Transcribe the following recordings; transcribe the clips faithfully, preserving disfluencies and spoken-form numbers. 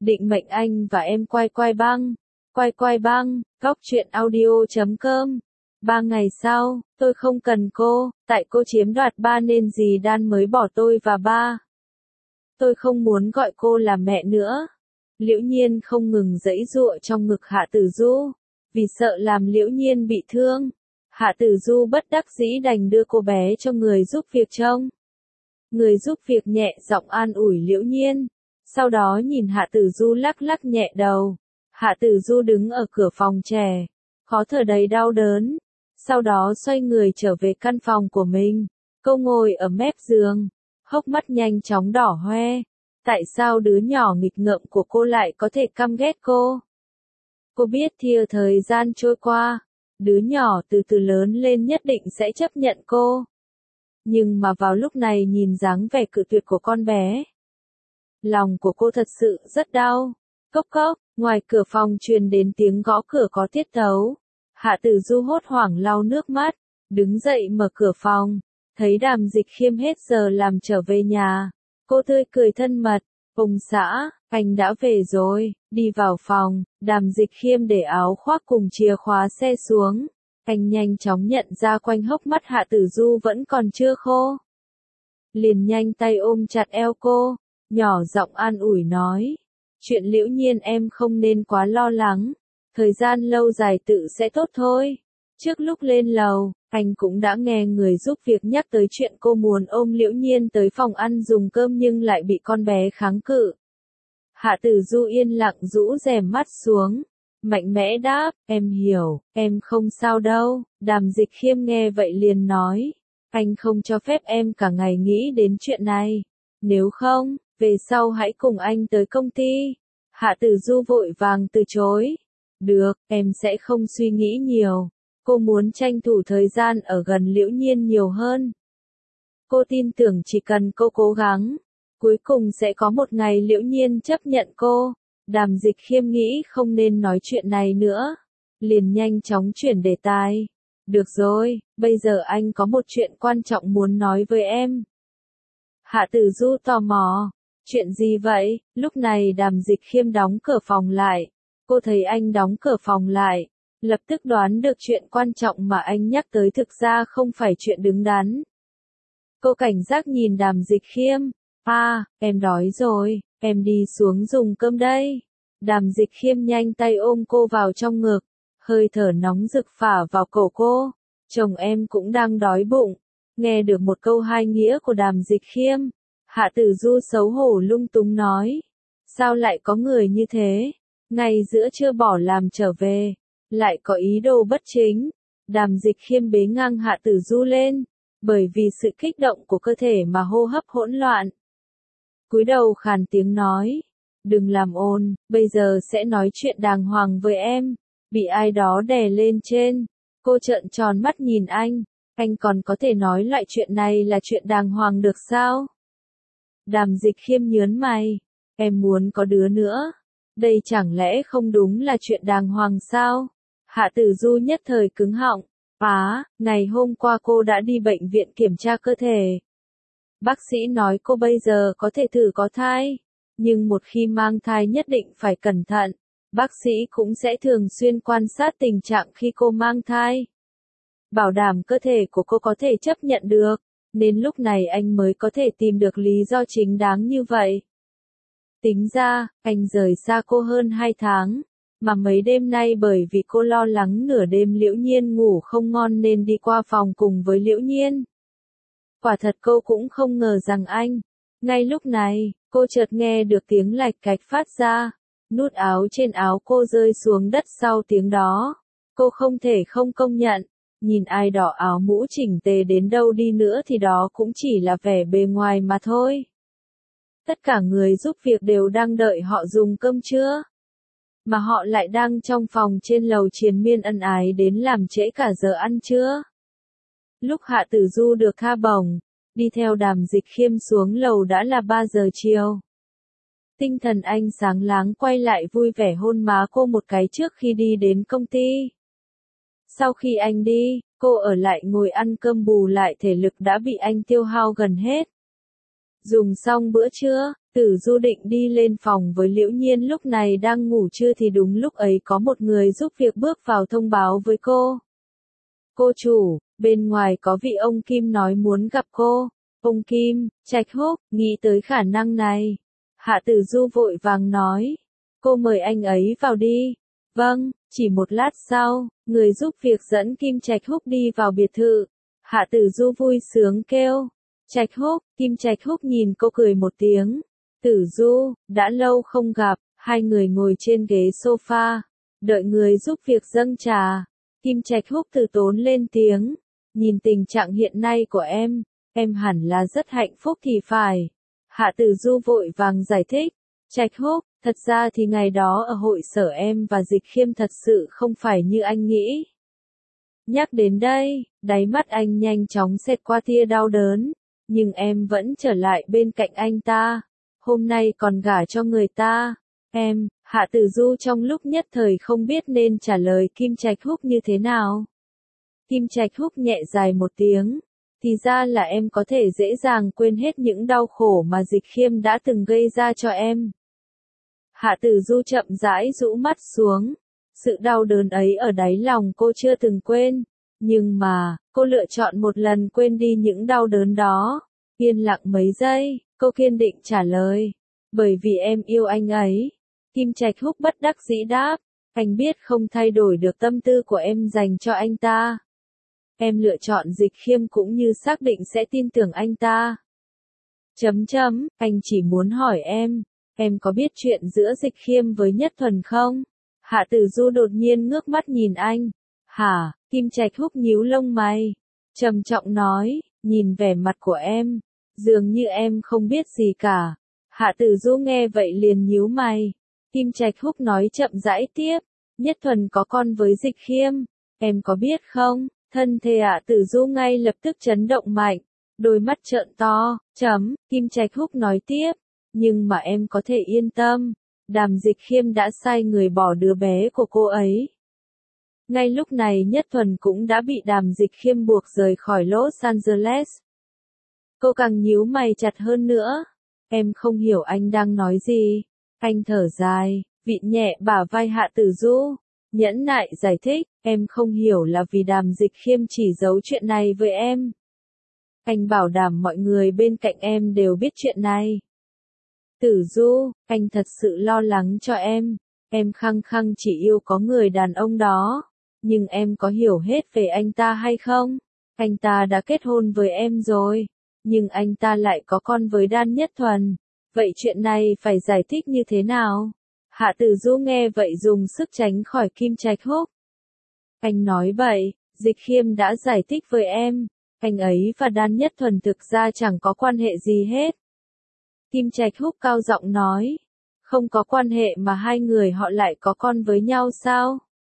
Định mệnh anh và em quay quay băng. Quay quay băng, góc truyện audio chấm com. Ba ngày sau, tôi không cần cô, tại cô chiếm đoạt ba nên dì Đan mới bỏ tôi và ba. Tôi không muốn gọi cô là mẹ nữa. Liễu Nhiên không ngừng giãy giụa trong ngực Hạ Tử Du, vì sợ làm Liễu Nhiên bị thương. Hạ Tử Du bất đắc dĩ đành đưa cô bé cho người giúp việc trông. Người giúp việc nhẹ giọng an ủi Liễu Nhiên, sau đó nhìn Hạ Tử Du lắc lắc nhẹ đầu. Hạ Tử Du đứng ở cửa phòng trẻ, khó thở đầy đau đớn. Sau đó xoay người trở về căn phòng của mình. Cô ngồi ở mép giường, hốc mắt nhanh chóng đỏ hoe. Tại sao đứa nhỏ nghịch ngợm của cô lại có thể căm ghét cô? Cô biết theo thời gian trôi qua, đứa nhỏ từ từ lớn lên nhất định sẽ chấp nhận cô. Nhưng mà vào lúc này nhìn dáng vẻ cự tuyệt của con bé, lòng của cô thật sự rất đau. Cốc cốc, ngoài cửa phòng truyền đến tiếng gõ cửa có tiết tấu. Hạ Tử Du hốt hoảng lau nước mắt, đứng dậy mở cửa phòng, thấy Đàm Dịch Khiêm hết giờ làm trở về nhà. Cô tươi cười thân mật, ông xã, anh đã về rồi, đi vào phòng. Đàm Dịch Khiêm để áo khoác cùng chìa khóa xe xuống. Anh nhanh chóng nhận ra quanh hốc mắt Hạ Tử Du vẫn còn chưa khô. Liền nhanh tay ôm chặt eo cô, nhỏ giọng an ủi nói. Chuyện Liễu Nhiên em không nên quá lo lắng, thời gian lâu dài tự sẽ tốt thôi. Trước lúc lên lầu, anh cũng đã nghe người giúp việc nhắc tới chuyện cô muốn ôm Liễu Nhiên tới phòng ăn dùng cơm nhưng lại bị con bé kháng cự. Hạ Tử Du yên lặng rũ rèm mắt xuống, mạnh mẽ đáp, em hiểu, em không sao đâu. Đàm Dịch Khiêm nghe vậy liền nói, anh không cho phép em cả ngày nghĩ đến chuyện này. Nếu không, về sau hãy cùng anh tới công ty. Hạ Tử Du vội vàng từ chối. Được, em sẽ không suy nghĩ nhiều. Cô muốn tranh thủ thời gian ở gần Liễu Nhiên nhiều hơn. Cô tin tưởng chỉ cần cô cố gắng, cuối cùng sẽ có một ngày Liễu Nhiên chấp nhận cô. Đàm Dịch Khiêm nghĩ không nên nói chuyện này nữa, liền nhanh chóng chuyển đề tài. Được rồi, bây giờ anh có một chuyện quan trọng muốn nói với em. Hạ Tử Du tò mò. Chuyện gì vậy? Lúc này Đàm Dịch Khiêm đóng cửa phòng lại. Cô thấy anh đóng cửa phòng lại, lập tức đoán được chuyện quan trọng mà anh nhắc tới thực ra không phải chuyện đứng đắn. Cô cảnh giác nhìn Đàm Dịch Khiêm. À, em đói rồi, em đi xuống dùng cơm đây. Đàm Dịch Khiêm nhanh tay ôm cô vào trong ngực, hơi thở nóng rực phả vào cổ cô. Chồng em cũng đang đói bụng. Nghe được một câu hai nghĩa của Đàm Dịch Khiêm, Hạ Tử Du xấu hổ lung túng nói. Sao lại có người như thế? Ngày giữa trưa bỏ làm trở về, lại có ý đồ bất chính. Đàm Dịch Khiêm bế ngang Hạ Tử Du lên, bởi vì sự kích động của cơ thể mà hô hấp hỗn loạn. Cúi đầu khàn tiếng nói, đừng làm ồn, bây giờ sẽ nói chuyện đàng hoàng với em. Bị ai đó đè lên trên. Cô trợn tròn mắt nhìn anh, anh còn có thể nói loại chuyện này là chuyện đàng hoàng được sao? Đàm Dịch Khiêm nhớn mày, em muốn có đứa nữa. Đây chẳng lẽ không đúng là chuyện đàng hoàng sao? Hạ Tử Du nhất thời cứng họng. Á, ngày hôm qua cô đã đi bệnh viện kiểm tra cơ thể. Bác sĩ nói cô bây giờ có thể thử có thai, nhưng một khi mang thai nhất định phải cẩn thận. Bác sĩ cũng sẽ thường xuyên quan sát tình trạng khi cô mang thai, bảo đảm cơ thể của cô có thể chấp nhận được, nên lúc này anh mới có thể tìm được lý do chính đáng như vậy. Tính ra, anh rời xa cô hơn hai tháng, mà mấy đêm nay bởi vì cô lo lắng nửa đêm Liễu Nhiên ngủ không ngon nên đi qua phòng cùng với Liễu Nhiên. Quả thật cô cũng không ngờ rằng anh. Ngay lúc này, cô chợt nghe được tiếng lạch cạch phát ra, nút áo trên áo cô rơi xuống đất sau tiếng đó. Cô không thể không công nhận, nhìn ai đỏ áo mũ chỉnh tề đến đâu đi nữa thì đó cũng chỉ là vẻ bề ngoài mà thôi. Tất cả người giúp việc đều đang đợi họ dùng cơm trưa, mà họ lại đang trong phòng trên lầu triền miên ân ái đến làm trễ cả giờ ăn trưa. Lúc Hạ Tử Du được tha bổng, đi theo Đàm Dịch Khiêm xuống lầu đã là ba giờ chiều. Tinh thần anh sáng láng quay lại vui vẻ hôn má cô một cái trước khi đi đến công ty. Sau khi anh đi, cô ở lại ngồi ăn cơm bù lại thể lực đã bị anh tiêu hao gần hết. Dùng xong bữa trưa, Tử Du định đi lên phòng với Liễu Nhiên lúc này đang ngủ trưa thì đúng lúc ấy có một người giúp việc bước vào thông báo với cô. Cô chủ, bên ngoài có vị ông Kim nói muốn gặp cô. Ông Kim, Trạch Húc, nghĩ tới khả năng này. Hạ Tử Du vội vàng nói. Cô mời anh ấy vào đi. Vâng, chỉ một lát sau, người giúp việc dẫn Kim Trạch Húc đi vào biệt thự. Hạ Tử Du vui sướng kêu. Trạch Húc, Kim Trạch Húc nhìn cô cười một tiếng. Tử Du, đã lâu không gặp, hai người ngồi trên ghế sofa, đợi người giúp việc dâng trà. Kim Trạch Húc từ tốn lên tiếng. Nhìn tình trạng hiện nay của em, em hẳn là rất hạnh phúc thì phải. Hạ Tử Du vội vàng giải thích. Trạch Húc, thật ra thì ngày đó ở hội sở em và Dịch Khiêm thật sự không phải như anh nghĩ. Nhắc đến đây, đáy mắt anh nhanh chóng xẹt qua tia đau đớn. Nhưng em vẫn trở lại bên cạnh anh ta. Hôm nay còn gả cho người ta. Em, Hạ Tử Du trong lúc nhất thời không biết nên trả lời Kim Trạch Húc như thế nào. Kim Trạch Húc nhẹ dài một tiếng. Thì ra là em có thể dễ dàng quên hết những đau khổ mà Dịch Khiêm đã từng gây ra cho em. Hạ Tử Du chậm rãi rũ mắt xuống. Sự đau đớn ấy ở đáy lòng cô chưa từng quên. Nhưng mà, cô lựa chọn một lần quên đi những đau đớn đó. Yên lặng mấy giây, cô kiên định trả lời. Bởi vì em yêu anh ấy. Kim Trạch Húc bất đắc dĩ đáp. Anh biết không thay đổi được tâm tư của em dành cho anh ta. Em lựa chọn Dịch Khiêm cũng như xác định sẽ tin tưởng anh ta. Chấm chấm, anh chỉ muốn hỏi em. Em có biết chuyện giữa Dịch Khiêm với Nhất Thuần không? Hạ Tử Du đột nhiên ngước mắt nhìn anh. Hả? Kim Trạch Húc nhíu lông mày. Trầm trọng nói, nhìn vẻ mặt của em. Dường như em không biết gì cả. Hạ Tử Du nghe vậy liền nhíu mày. Kim Trạch Húc nói chậm rãi tiếp. Nhất Thuần có con với Dịch Khiêm. Em có biết không? Thân thể Hạ Tử Du ngay lập tức chấn động mạnh. Đôi mắt trợn to. Chấm, Kim Trạch Húc nói tiếp. Nhưng mà em có thể yên tâm. Đàm Dịch Khiêm đã sai người bỏ đứa bé của cô ấy. Ngay lúc này Nhất Thuần cũng đã bị Đàm Dịch Khiêm buộc rời khỏi Los Angeles. Cô càng nhíu mày chặt hơn nữa. Em không hiểu anh đang nói gì. Anh thở dài, vịn nhẹ bả vai Hạ Tử Du. Nhẫn nại giải thích, em không hiểu là vì Đàm Dịch Khiêm chỉ giấu chuyện này với em. Anh bảo đảm mọi người bên cạnh em đều biết chuyện này. Tử Du, anh thật sự lo lắng cho em. Em khăng khăng chỉ yêu có người đàn ông đó. Nhưng em có hiểu hết về anh ta hay không? Anh ta đã kết hôn với em rồi. Nhưng anh ta lại có con với Đan Nhất Thuần. Vậy chuyện này phải giải thích như thế nào? Hạ Tử Du nghe vậy dùng sức tránh khỏi Kim Trạch Húc. Anh nói vậy, Dịch Khiêm đã giải thích với em. Anh ấy và Đan Nhất Thuần thực ra chẳng có quan hệ gì hết. Kim Trạch Húc cao giọng nói. Không có quan hệ mà hai người họ lại có con với nhau sao?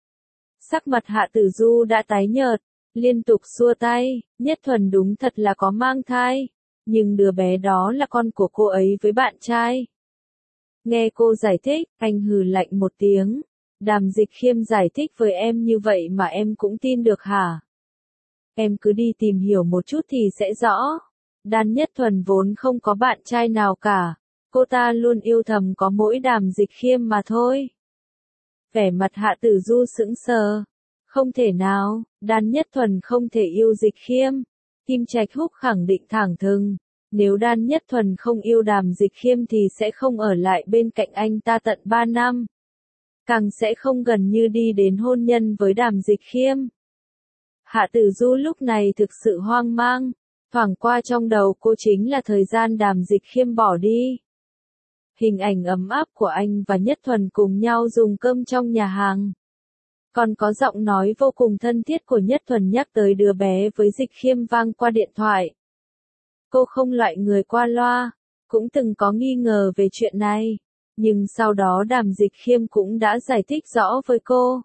Sắc mặt Hạ Tử Du đã tái nhợt, liên tục xua tay. Nhất Thuần đúng thật là có mang thai. Nhưng đứa bé đó là con của cô ấy với bạn trai. Nghe cô giải thích, anh hừ lạnh một tiếng. Đàm Dịch Khiêm giải thích với em như vậy mà em cũng tin được hả? Em cứ đi tìm hiểu một chút thì sẽ rõ. Đan Nhất Thuần vốn không có bạn trai nào cả. Cô ta luôn yêu thầm có mỗi Đàm Dịch Khiêm mà thôi. Vẻ mặt Hạ Tử Du sững sờ. Không thể nào, Đan Nhất Thuần không thể yêu Dịch Khiêm. Kim Trạch Húc khẳng định thẳng thừng. Nếu Đan Nhất Thuần không yêu Đàm Dịch Khiêm thì sẽ không ở lại bên cạnh anh ta tận ba năm. Càng sẽ không gần như đi đến hôn nhân với Đàm Dịch Khiêm. Hạ Tử Du lúc này thực sự hoang mang. Thoảng qua trong đầu cô chính là thời gian Đàm Dịch Khiêm bỏ đi. Hình ảnh ấm áp của anh và Nhất Thuần cùng nhau dùng cơm trong nhà hàng. Còn có giọng nói vô cùng thân thiết của Nhất Thuần nhắc tới đứa bé với Dịch Khiêm vang qua điện thoại. Cô không loại người qua loa, cũng từng có nghi ngờ về chuyện này. Nhưng sau đó Đàm Dịch Khiêm cũng đã giải thích rõ với cô.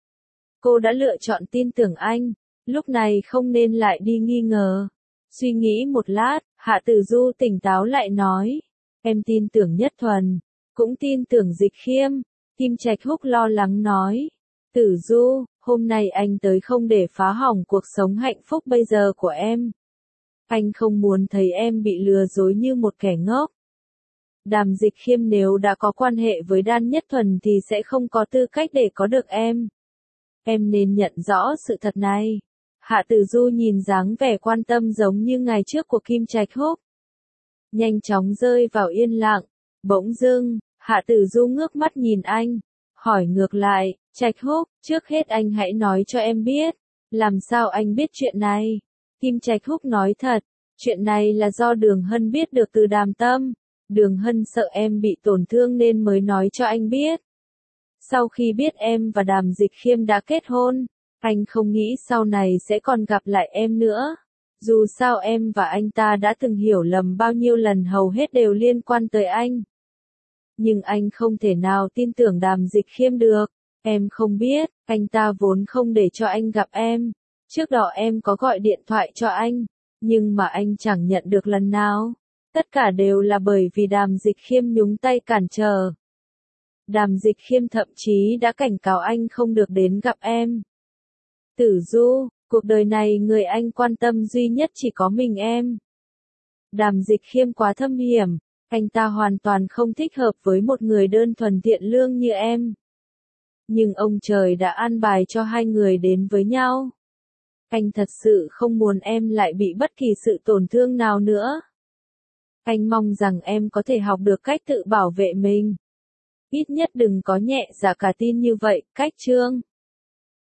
Cô đã lựa chọn tin tưởng anh, lúc này không nên lại đi nghi ngờ. Suy nghĩ một lát, Hạ Tử Du tỉnh táo lại nói. Em tin tưởng Nhất Thuần, cũng tin tưởng Dịch Khiêm. Kim Trạch Húc lo lắng nói. Tử Du, hôm nay anh tới không để phá hỏng cuộc sống hạnh phúc bây giờ của em. Anh không muốn thấy em bị lừa dối như một kẻ ngốc. Đàm Dịch Khiêm nếu đã có quan hệ với Đan Nhất Thuần thì sẽ không có tư cách để có được em. Em nên nhận rõ sự thật này. Hạ Tử Du nhìn dáng vẻ quan tâm giống như ngày trước của Kim Trạch Húc. Nhanh chóng rơi vào yên lặng. Bỗng dưng, Hạ Tử Du ngước mắt nhìn anh. Hỏi ngược lại, Trạch Húc, trước hết anh hãy nói cho em biết. Làm sao anh biết chuyện này? Kim Trạch Húc nói thật. Chuyện này là do Đường Hân biết được từ Đàm Tâm. Đường Hân sợ em bị tổn thương nên mới nói cho anh biết. Sau khi biết em và Đàm Dịch Khiêm đã kết hôn, anh không nghĩ sau này sẽ còn gặp lại em nữa. Dù sao em và anh ta đã từng hiểu lầm bao nhiêu lần, hầu hết đều liên quan tới anh. Nhưng anh không thể nào tin tưởng Đàm Dịch Khiêm được. Em không biết, anh ta vốn không để cho anh gặp em. Trước đó em có gọi điện thoại cho anh, nhưng mà anh chẳng nhận được lần nào. Tất cả đều là bởi vì Đàm Dịch Khiêm nhúng tay cản trở. Đàm Dịch Khiêm thậm chí đã cảnh cáo anh không được đến gặp em. Tử Du, cuộc đời này người anh quan tâm duy nhất chỉ có mình em. Đàm Dịch Khiêm quá thâm hiểm, anh ta hoàn toàn không thích hợp với một người đơn thuần thiện lương như em. Nhưng ông trời đã an bài cho hai người đến với nhau. Anh thật sự không muốn em lại bị bất kỳ sự tổn thương nào nữa. Anh mong rằng em có thể học được cách tự bảo vệ mình. Ít nhất đừng có nhẹ dạ cả tin như vậy, Cách Trương.